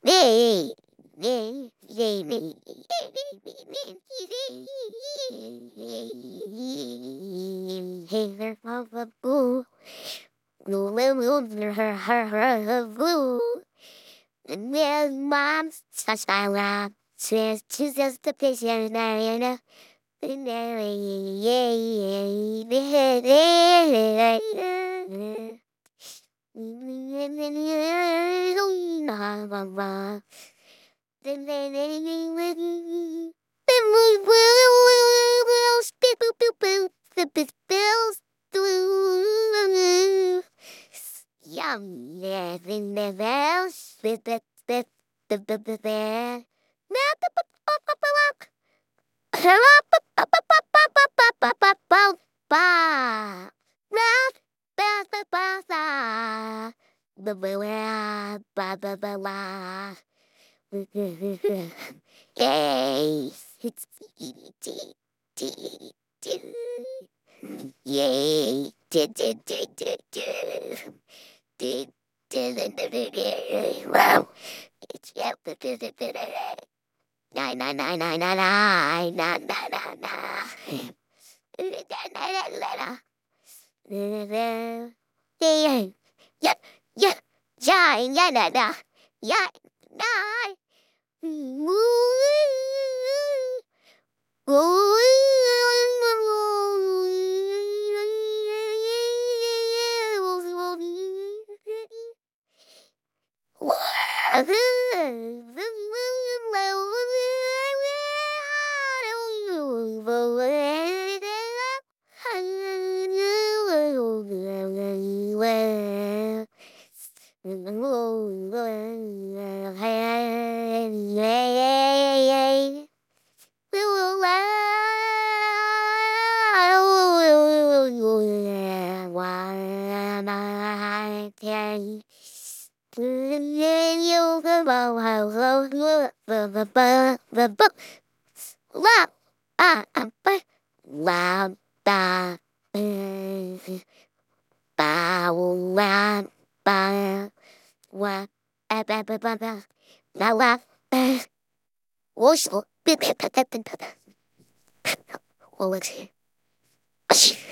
네. Mom's such a laugh. Says chooses the patient. Yum, yeah, in the bells, with the Yay! It's Yay! Wow! It's nine nine nine nine nine nine nine nine nine. Yeah, yeah, yeah, yeah, yeah, yeah, yeah. Well, let's see.